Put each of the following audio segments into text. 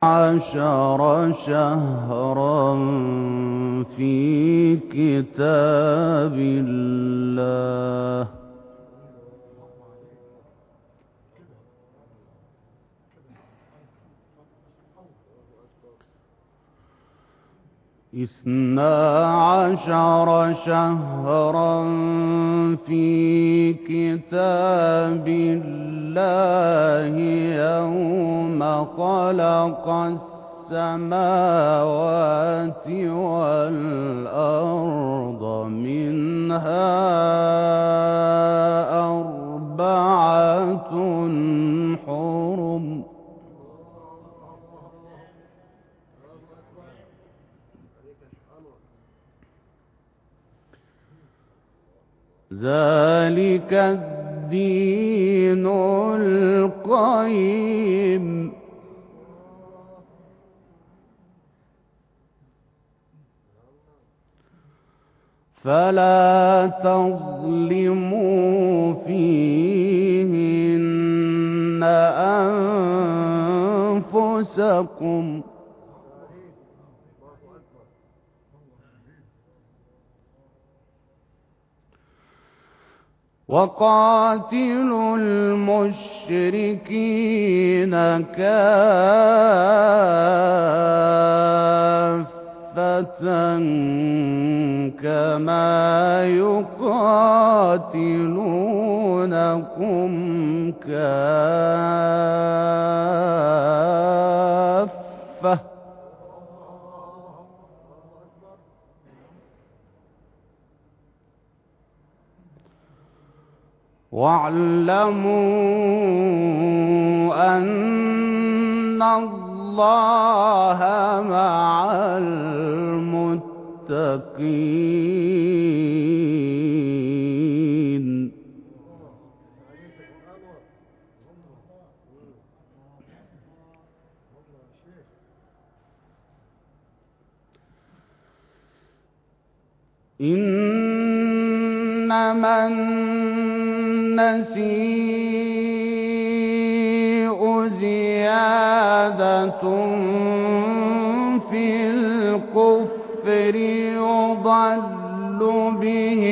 عشر شهرا في كتاب الله اثنا عشر شهرا في كتاب الله يوم خلق السماوات والأرض منها أربعة حرم ذلك الدين القيم فلا تظلموا فيهن أنفسكم وقاتلوا المشركين كافة كما يقاتلونكم كافة واعلموا أن الله مع المتقين إنما النسيء زيادة في الكفر يضل به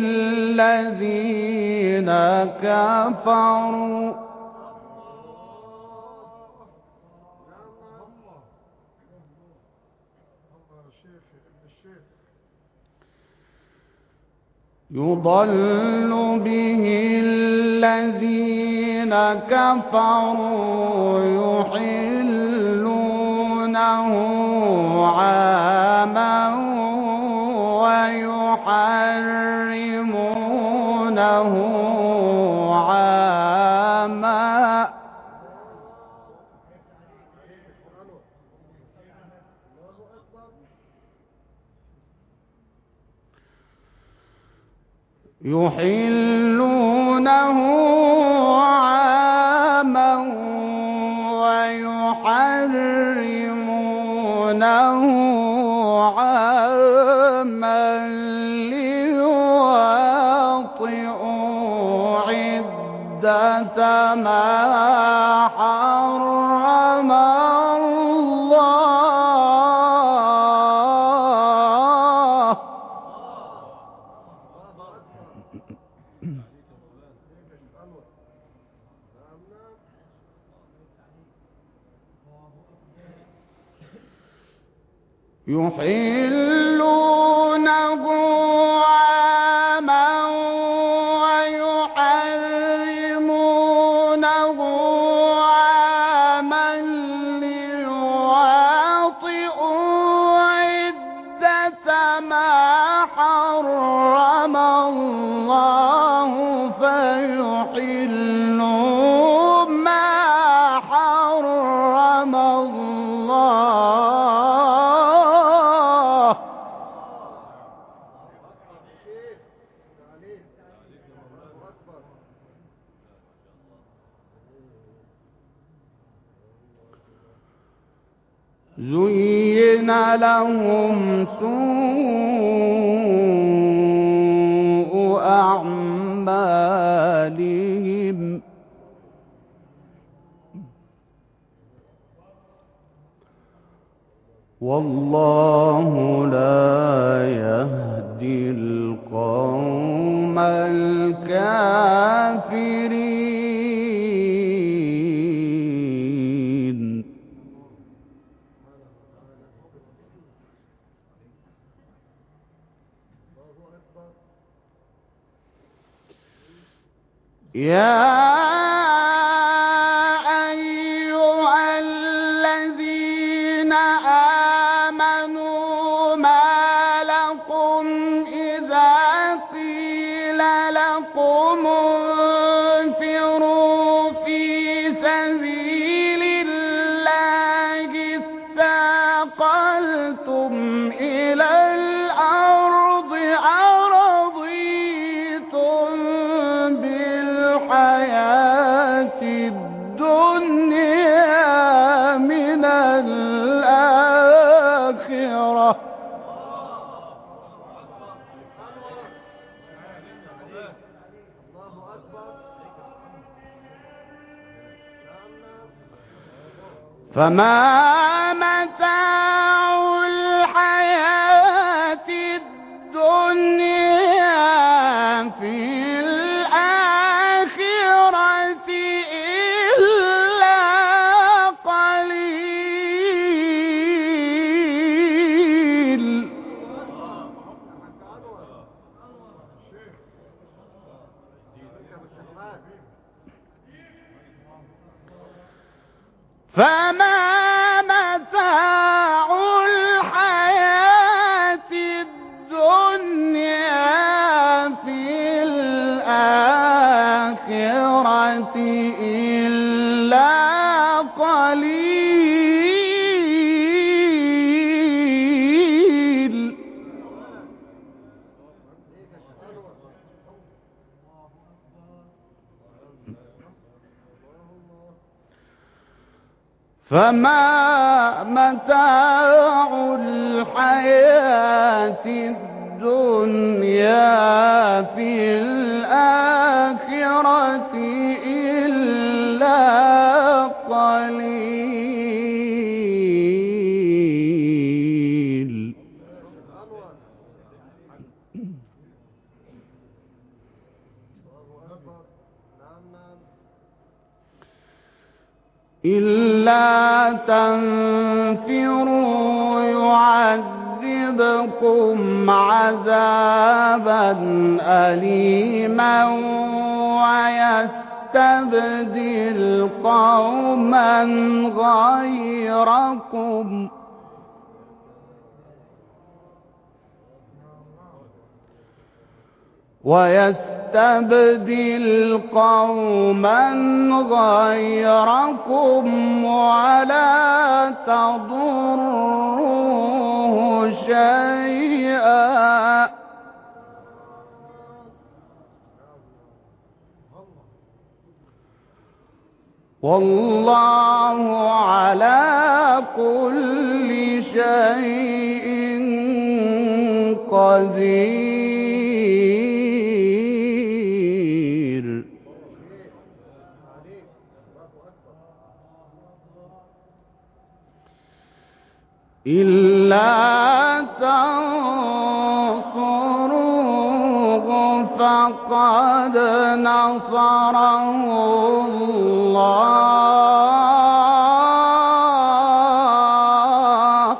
الذين كفروا يضل به الذين كفروا يحلونه عاما ويحرمونه عاما يحلونه عاما ويحرمونه عاما ليواطئوا عدة ما حرم الله يحلونه عاما ويحرمونه عاما ليواطئوا عدة ما حرم الله فيحلوا ما حرم الله زين لهم سوء أعمالهم والله لا يهدي القوم الكافرين. يا أيها الذين آمنوا ما لكم إذا قيل لكم انفروا في سبيل الله اثاقلتم إلى الأرض أرضيتم بالحياة الدنيا من الآخرة فما متاع الحياة الدنيا في الآخرة إلا قليل. فما متاع الحياة الدنيا في الآخرة إلا قليل. فما متاع الحياة الدنيا في الآخرة إلا قليل. إلا تنفروا يعذبكم عذابا أليما ويستبدل قوما غيركم ويستبدل قوما غيركم ولا تضروه شيئا والله على كل شيء قدير. إلا تنصروه فقد نصره الله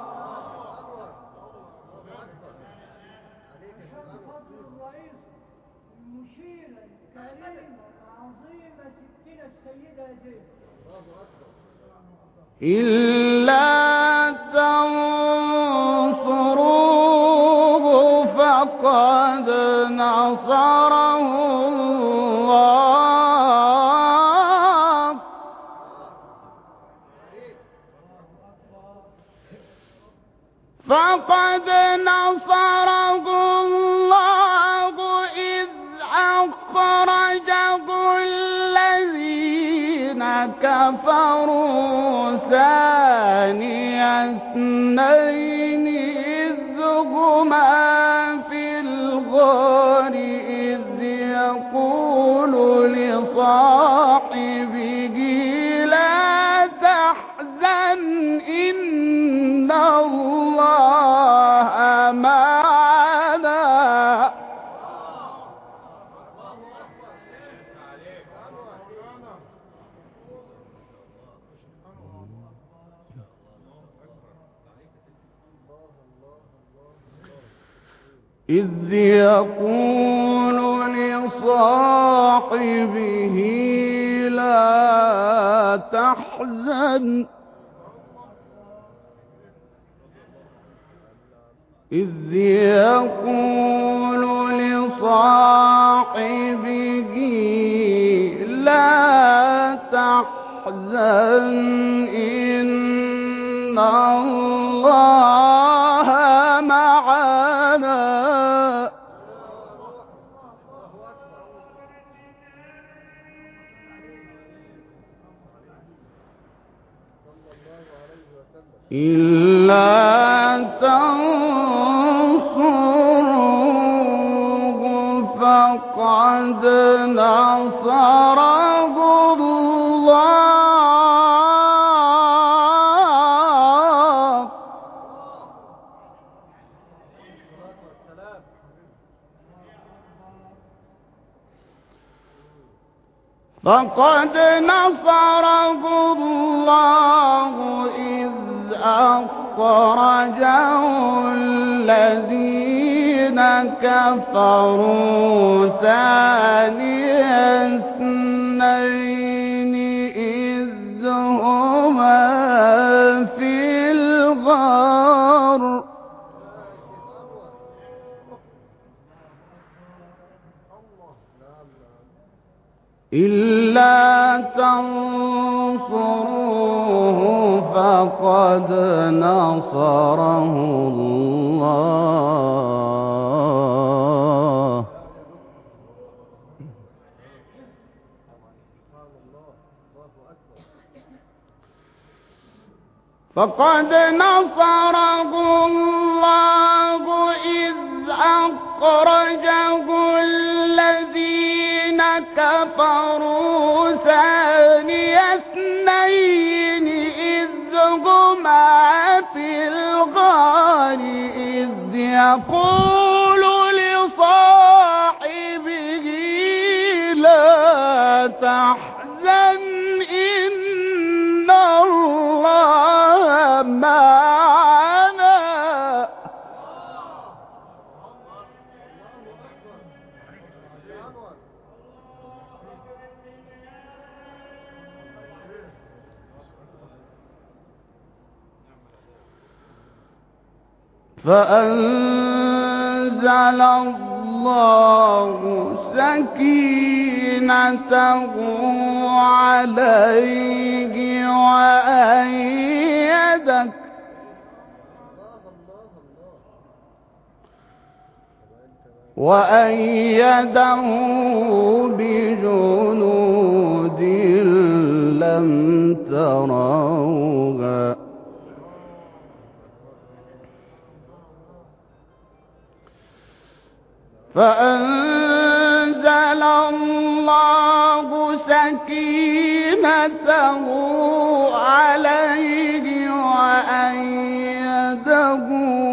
إلا تنصروه فقد نصره الله فقد نصره الله إذ أخرجه الذين كفروا ثاني اثنين إذ هما في الغار إذ يقول لصاحبه لا تحزن إن إذ يقول لصاحبه لا تحزن إذ يقول لصاحبه لا تحزن إن الله معنا إلا تنصروه فقد نصره الله فقد نصره الله إذ أخرجه الذين كفروا ثاني اثنين إذ هما في الغار إلا تنصروه فقد نصره الله فقد نصره الله إذ أخرجه الذين كفروا ثاني اثنين إذ هما في الغار إذ يقول لصاحبه لا تحزن إن الله معنا فأنزل الله سكينته عليه وأيده بجنود لم تروها فأنزل الله سكينته عليه وأيده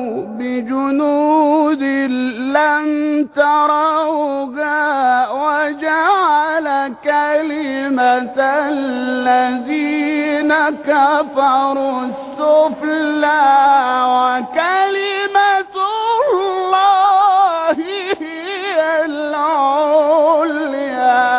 بجنود لم تروها وجعل كلمة الذين كفروا السفلى وكلمة الله هي العليا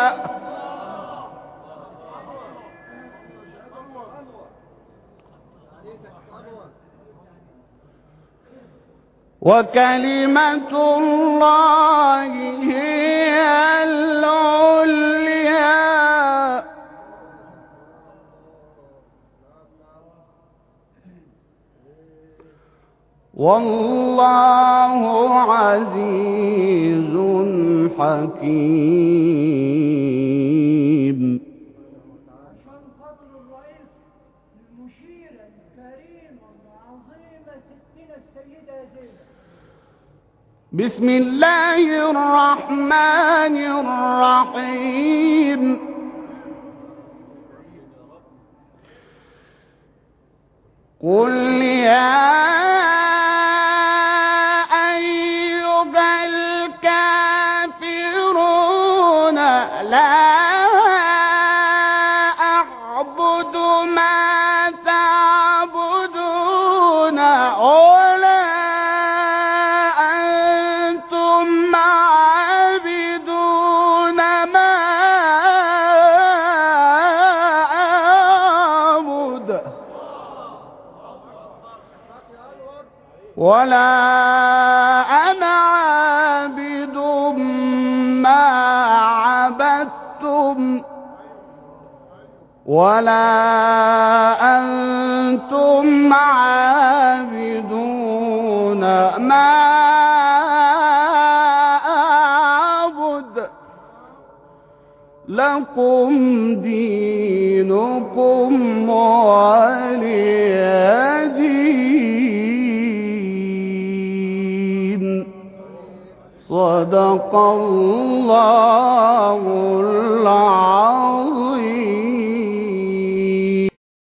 وكلمة الله هي العليا والله عزيز حكيم. عشان خاطر الرئيس المشيرة الكريمة العظيمة ستنا السيدة زينب. بسم الله الرحمن الرحيم. قل يا لا أعبد ما تعبدون ولا أنتم ولا أنا عابد ما عبدتم ولا أنتم عابدون ما أعبد لكم دينكم ولي دين. صدق الله العظيم.